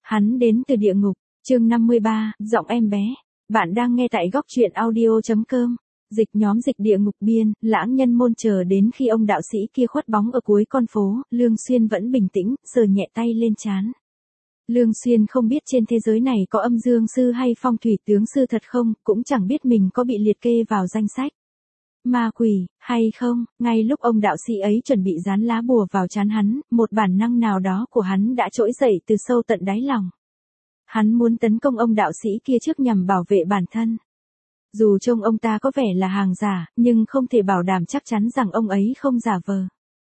Hắn đến từ địa ngục, chương 53, giọng em bé. Bạn đang nghe tại góc truyện audio.com. Dịch nhóm dịch địa ngục biên, lãng nhân môn chờ đến khi ông đạo sĩ kia khuất bóng ở cuối con phố, Lương Xuyên vẫn bình tĩnh, sờ nhẹ tay lên trán. Lương Xuyên không biết trên thế giới này có âm dương sư hay phong thủy tướng sư thật không, cũng chẳng biết mình có bị liệt kê vào danh sách ma quỷ, hay không. Ngay lúc ông đạo sĩ ấy chuẩn bị dán lá bùa vào trán hắn, một bản năng nào đó của hắn đã trỗi dậy từ sâu tận đáy lòng. Hắn muốn tấn công ông đạo sĩ kia trước nhằm bảo vệ bản thân. Dù trông ông ta có vẻ là hàng giả, nhưng không thể bảo đảm chắc chắn rằng ông ấy không giả vờ.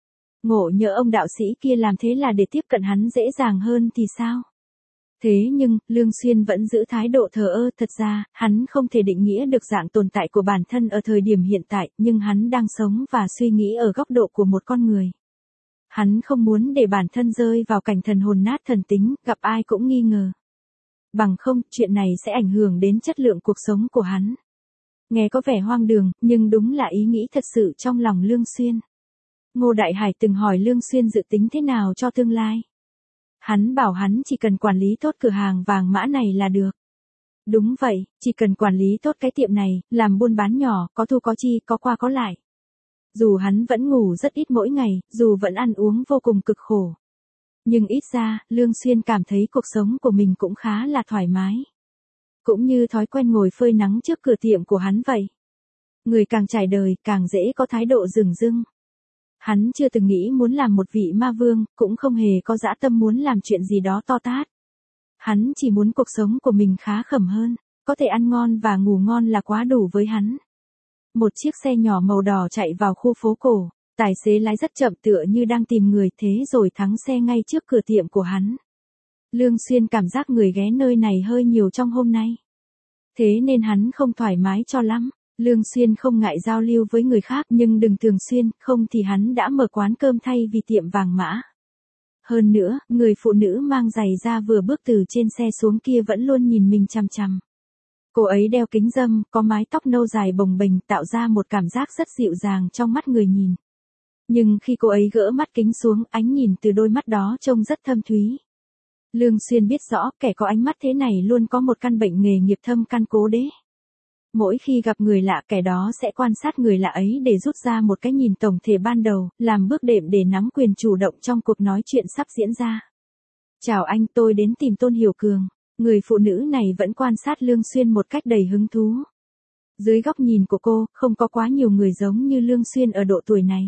Ngộ nhỡ ông đạo sĩ kia làm thế là để tiếp cận hắn dễ dàng hơn thì sao? Thế nhưng, Lương Xuyên vẫn giữ thái độ thờ ơ. Thật ra, hắn không thể định nghĩa được dạng tồn tại của bản thân ở thời điểm hiện tại, nhưng hắn đang sống và suy nghĩ ở góc độ của một con người. Hắn không muốn để bản thân rơi vào cảnh thần hồn nát thần tính, gặp ai cũng nghi ngờ. Bằng không, chuyện này sẽ ảnh hưởng đến chất lượng cuộc sống của hắn. Nghe có vẻ hoang đường, nhưng đúng là ý nghĩ thật sự trong lòng Lương Xuyên. Ngô Đại Hải từng hỏi Lương Xuyên dự tính thế nào cho tương lai. Hắn bảo hắn chỉ cần quản lý tốt cửa hàng vàng mã này là được. Đúng vậy, chỉ cần quản lý tốt cái tiệm này, làm buôn bán nhỏ, có thu có chi, có qua có lại. Dù hắn vẫn ngủ rất ít mỗi ngày, dù vẫn ăn uống vô cùng cực khổ. Nhưng ít ra, Lương Xuyên cảm thấy cuộc sống của mình cũng khá là thoải mái. Cũng như thói quen ngồi phơi nắng trước cửa tiệm của hắn vậy. Người càng trải đời, càng dễ có thái độ dửng dưng. Hắn chưa từng nghĩ muốn làm một vị ma vương, cũng không hề có dã tâm muốn làm chuyện gì đó to tát. Hắn chỉ muốn cuộc sống của mình khá khẩm hơn, có thể ăn ngon và ngủ ngon là quá đủ với hắn. Một chiếc xe nhỏ màu đỏ chạy vào khu phố cổ, tài xế lái rất chậm tựa như đang tìm người, thế rồi thắng xe ngay trước cửa tiệm của hắn. Lương Xuyên cảm giác người ghé nơi này hơi nhiều trong hôm nay. Thế nên hắn không thoải mái cho lắm. Lương Xuyên không ngại giao lưu với người khác nhưng đừng thường xuyên, không thì hắn đã mở quán cơm thay vì tiệm vàng mã. Hơn nữa, người phụ nữ mang giày da vừa bước từ trên xe xuống kia vẫn luôn nhìn mình chằm chằm. Cô ấy đeo kính râm, có mái tóc nâu dài bồng bềnh tạo ra một cảm giác rất dịu dàng trong mắt người nhìn. Nhưng khi cô ấy gỡ mắt kính xuống, ánh nhìn từ đôi mắt đó trông rất thâm thúy. Lương Xuyên biết rõ kẻ có ánh mắt thế này luôn có một căn bệnh nghề nghiệp thâm căn cố đế. Mỗi khi gặp người lạ kẻ đó sẽ quan sát người lạ ấy để rút ra một cái nhìn tổng thể ban đầu, làm bước đệm để nắm quyền chủ động trong cuộc nói chuyện sắp diễn ra. Chào anh, tôi đến tìm Tôn Hiểu Cường. Người phụ nữ này vẫn quan sát Lương Xuyên một cách đầy hứng thú. Dưới góc nhìn của cô, không có quá nhiều người giống như Lương Xuyên ở độ tuổi này.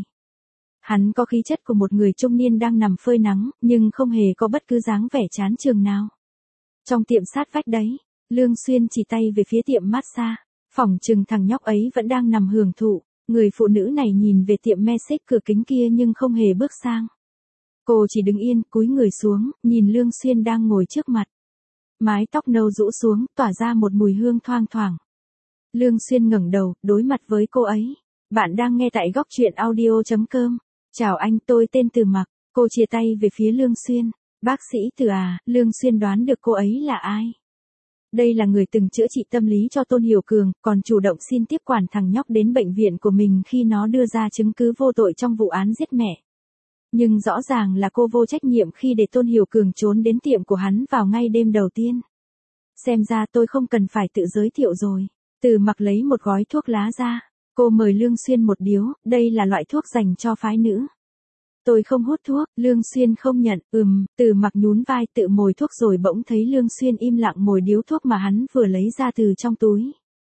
Hắn có khí chất của một người trung niên đang nằm phơi nắng, nhưng không hề có bất cứ dáng vẻ chán chường nào. Trong tiệm sát vách đấy, Lương Xuyên chỉ tay về phía tiệm massage. Phỏng chừng thằng nhóc ấy vẫn đang nằm hưởng thụ. Người phụ nữ này nhìn về tiệm me xích cửa kính kia nhưng không hề bước sang. Cô chỉ đứng yên, cúi người xuống, nhìn Lương Xuyên đang ngồi trước mặt. Mái tóc nâu rũ xuống, tỏa ra một mùi hương thoang thoảng. Lương Xuyên ngẩng đầu, đối mặt với cô ấy. Bạn đang nghe tại góc truyện audio.com. Chào anh, tôi tên Từ Mặc. Cô chia tay về phía Lương Xuyên. Bác sĩ Từ à? Lương Xuyên đoán được cô ấy là ai. Đây là người từng chữa trị tâm lý cho Tôn Hiểu Cường, còn chủ động xin tiếp quản thằng nhóc đến bệnh viện của mình khi nó đưa ra chứng cứ vô tội trong vụ án giết mẹ. Nhưng rõ ràng là cô vô trách nhiệm khi để Tôn Hiểu Cường trốn đến tiệm của hắn vào ngay đêm đầu tiên. Xem ra tôi không cần phải tự giới thiệu rồi. Từ Mặc lấy một gói thuốc lá ra. Cô mời Lương Xuyên một điếu, đây là loại thuốc dành cho phái nữ. Tôi không hút thuốc, Lương Xuyên không nhận, Từ Mặc nhún vai tự mồi thuốc rồi bỗng thấy Lương Xuyên im lặng mồi điếu thuốc mà hắn vừa lấy ra từ trong túi.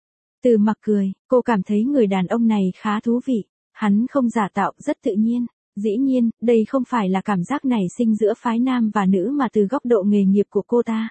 Từ Mặc cười, cô cảm thấy người đàn ông này khá thú vị, hắn không giả tạo, rất tự nhiên. Dĩ nhiên, đây không phải là cảm giác nảy sinh giữa phái nam và nữ mà từ góc độ nghề nghiệp của cô ta.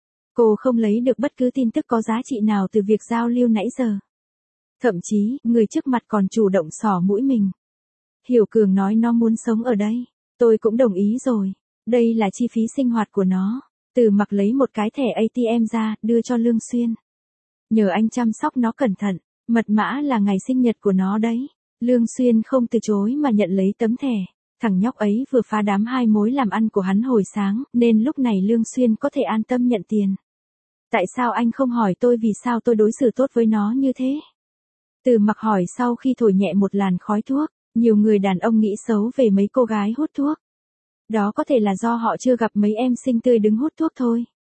Cô không lấy được bất cứ tin tức có giá trị nào từ việc giao lưu nãy giờ. Thậm chí, người trước mặt còn chủ động xỏ mũi mình. Hiểu Cường nói nó muốn sống ở đây. Tôi cũng đồng ý rồi. Đây là chi phí sinh hoạt của nó. Từ Mặc lấy một cái thẻ ATM ra, đưa cho Lương Xuyên. Nhờ anh chăm sóc nó cẩn thận. Mật mã là ngày sinh nhật của nó đấy. Lương Xuyên không từ chối mà nhận lấy tấm thẻ. Thằng nhóc ấy vừa phá đám hai mối làm ăn của hắn hồi sáng, nên lúc này Lương Xuyên có thể an tâm nhận tiền. Tại sao anh không hỏi tôi vì sao tôi đối xử tốt với nó như thế? Từ Mặc hỏi sau khi thổi nhẹ một làn khói thuốc. Nhiều người đàn ông nghĩ xấu về mấy cô gái hút thuốc. Đó có thể là do họ chưa gặp mấy em xinh tươi đứng hút thuốc thôi.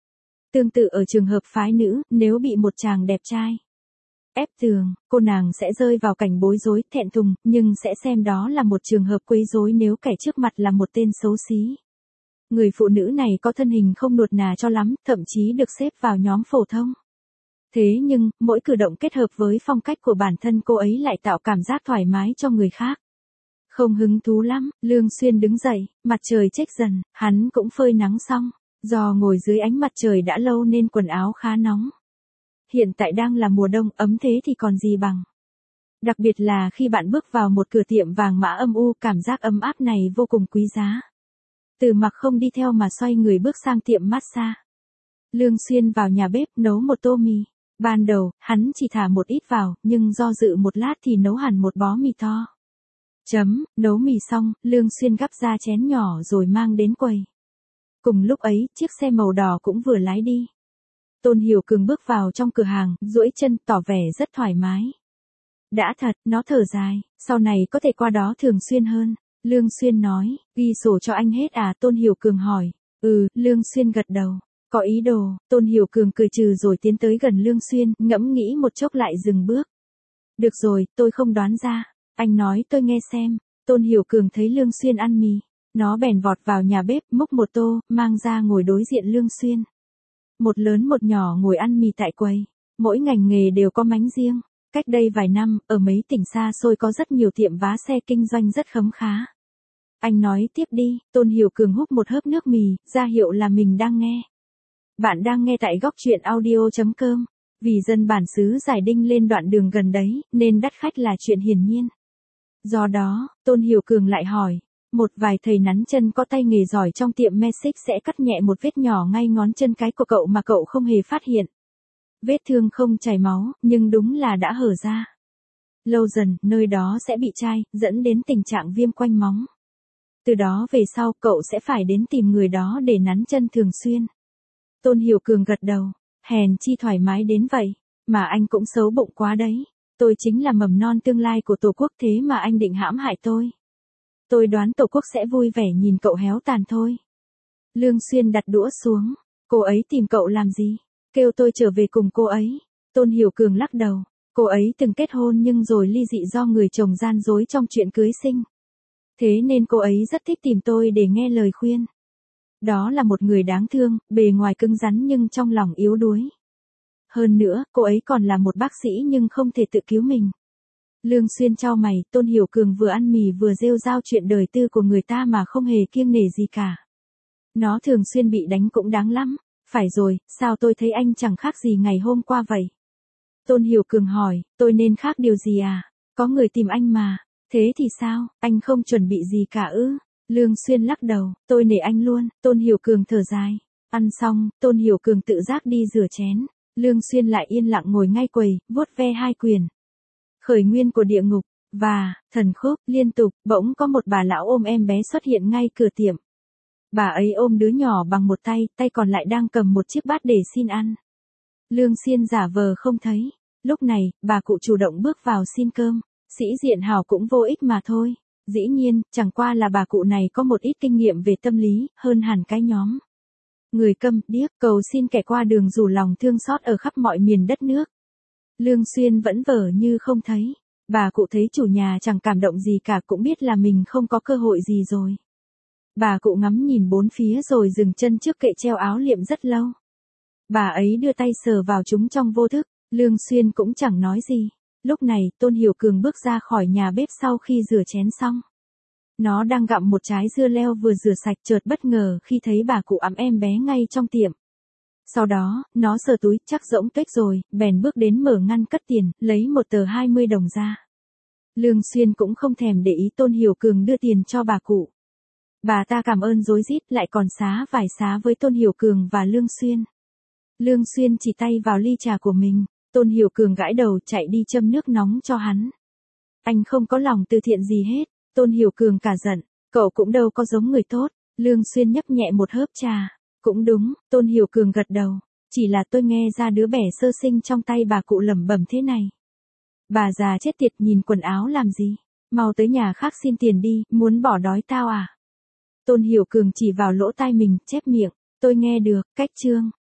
Tương tự ở trường hợp phái nữ, nếu bị một chàng đẹp trai ép tường, cô nàng sẽ rơi vào cảnh bối rối, thẹn thùng, nhưng sẽ xem đó là một trường hợp quấy rối nếu kẻ trước mặt là một tên xấu xí. Người phụ nữ này có thân hình không nuột nà cho lắm, thậm chí được xếp vào nhóm phổ thông. Thế nhưng, mỗi cử động kết hợp với phong cách của bản thân cô ấy lại tạo cảm giác thoải mái cho người khác. Không hứng thú lắm, Lương Xuyên đứng dậy, mặt trời chếch dần, hắn cũng phơi nắng xong. Do ngồi dưới ánh mặt trời đã lâu nên quần áo khá nóng. Hiện tại đang là mùa đông, ấm thế thì còn gì bằng. Đặc biệt là khi bạn bước vào một cửa tiệm vàng mã âm u, cảm giác ấm áp này vô cùng quý giá. Từ mặc không đi theo mà xoay người bước sang tiệm massage. Lương Xuyên vào nhà bếp nấu một tô mì. Ban đầu, hắn chỉ thả một ít vào, nhưng do dự một lát thì nấu hẳn một bó mì to. Nấu mì xong, Lương Xuyên gắp ra chén nhỏ rồi mang đến quầy. Cùng lúc ấy, chiếc xe màu đỏ cũng vừa lái đi. Tôn Hiểu Cường bước vào trong cửa hàng, duỗi chân tỏ vẻ rất thoải mái. Đã thật, nó thở dài, sau này có thể qua đó thường xuyên hơn. Lương Xuyên nói, ghi sổ cho anh hết à? Tôn Hiểu Cường hỏi. Lương Xuyên gật đầu. Có ý đồ, Tôn Hiểu Cường cười trừ rồi tiến tới gần Lương Xuyên, ngẫm nghĩ một chốc lại dừng bước. Được rồi, tôi không đoán ra. Anh nói tôi nghe xem. Tôn Hiểu Cường thấy Lương Xuyên ăn mì. Nó bèn vọt vào nhà bếp, múc một tô, mang ra ngồi đối diện Lương Xuyên. Một lớn một nhỏ ngồi ăn mì tại quầy. Mỗi ngành nghề đều có mánh riêng. Cách đây vài năm, ở mấy tỉnh xa xôi có rất nhiều tiệm vá xe kinh doanh rất khấm khá. Anh nói tiếp đi, Tôn Hiểu Cường húp một hớp nước mì, ra hiệu là mình đang nghe. Bạn đang nghe tại góc truyện audio.com. Vì dân bản xứ giải đinh lên đoạn đường gần đấy, nên đắt khách là chuyện hiển nhiên. Do đó, Tôn Hiểu Cường lại hỏi. Một vài thầy nắn chân có tay nghề giỏi trong tiệm Messic sẽ cắt nhẹ một vết nhỏ ngay ngón chân cái của cậu mà cậu không hề phát hiện. Vết thương không chảy máu, nhưng đúng là đã hở ra. Lâu dần, nơi đó sẽ bị chai, dẫn đến tình trạng viêm quanh móng. Từ đó về sau, cậu sẽ phải đến tìm người đó để nắn chân thường xuyên. Tôn Hiểu Cường gật đầu. Hèn chi thoải mái đến vậy. Mà anh cũng xấu bụng quá đấy. Tôi chính là mầm non tương lai của Tổ quốc, thế mà anh định hãm hại tôi. Tôi đoán Tổ quốc sẽ vui vẻ nhìn cậu héo tàn thôi. Lương Xuyên đặt đũa xuống. Cô ấy tìm cậu làm gì? Kêu tôi trở về cùng cô ấy. Tôn Hiểu Cường lắc đầu. Cô ấy từng kết hôn nhưng rồi ly dị do người chồng gian dối trong chuyện cưới sinh. Thế nên cô ấy rất thích tìm tôi để nghe lời khuyên. Đó là một người đáng thương, bề ngoài cứng rắn nhưng trong lòng yếu đuối. Hơn nữa, cô ấy còn là một bác sĩ nhưng không thể tự cứu mình. Lương Xuyên chau mày, Tôn Hiểu Cường vừa ăn mì vừa rêu rao chuyện đời tư của người ta mà không hề kiêng nể gì cả. Nó thường xuyên bị đánh cũng đáng lắm. Phải rồi, sao tôi thấy anh chẳng khác gì ngày hôm qua vậy? Tôn Hiểu Cường hỏi, tôi nên khác điều gì à? Có người tìm anh mà. Thế thì sao, anh không chuẩn bị gì cả ư? Lương Xuyên lắc đầu, tôi nể anh luôn. Tôn Hiểu Cường thở dài. Ăn xong, Tôn Hiểu Cường tự giác đi rửa chén. Lương Xuyên lại yên lặng ngồi ngay quầy, vuốt ve hai quyền. Khởi nguyên của địa ngục, và, thần khúc, liên tục, bỗng có một bà lão ôm em bé xuất hiện ngay cửa tiệm. Bà ấy ôm đứa nhỏ bằng một tay, tay còn lại đang cầm một chiếc bát để xin ăn. Lương Xuyên giả vờ không thấy. Lúc này, bà cụ chủ động bước vào xin cơm. Sĩ diện hào cũng vô ích mà thôi. Dĩ nhiên, chẳng qua là bà cụ này có một ít kinh nghiệm về tâm lý, hơn hẳn cái nhóm. Người câm, điếc, cầu xin kẻ qua đường rủ lòng thương xót ở khắp mọi miền đất nước. Lương Xuyên vẫn vờ như không thấy. Bà cụ thấy chủ nhà chẳng cảm động gì cả cũng biết là mình không có cơ hội gì rồi. Bà cụ ngắm nhìn bốn phía rồi dừng chân trước kệ treo áo liệm rất lâu. Bà ấy đưa tay sờ vào chúng trong vô thức, Lương Xuyên cũng chẳng nói gì. Lúc này, Tôn Hiểu Cường bước ra khỏi nhà bếp sau khi rửa chén xong. Nó đang gặm một trái dưa leo vừa rửa sạch, chợt bất ngờ khi thấy bà cụ ẵm em bé ngay trong tiệm. Sau đó, nó sờ túi, chắc rỗng tuếch rồi, bèn bước đến mở ngăn cất tiền, lấy một tờ 20 đồng ra. Lương Xuyên cũng không thèm để ý Tôn Hiểu Cường đưa tiền cho bà cụ. Bà ta cảm ơn rối rít lại còn xá vài xá với Tôn Hiểu Cường và Lương Xuyên. Lương Xuyên chỉ tay vào ly trà của mình. Tôn Hiểu Cường gãi đầu chạy đi châm nước nóng cho hắn. Anh không có lòng từ thiện gì hết. Tôn Hiểu Cường cả giận. Cậu cũng đâu có giống người tốt. Lương Xuyên nhấp nhẹ một hớp trà. Cũng đúng, Tôn Hiểu Cường gật đầu. Chỉ là tôi nghe ra đứa bé sơ sinh trong tay bà cụ lẩm bẩm thế này. Bà già chết tiệt, nhìn quần áo làm gì? Mau tới nhà khác xin tiền đi, muốn bỏ đói tao à? Tôn Hiểu Cường chỉ vào lỗ tai mình, chép miệng. Tôi nghe được, cách chương.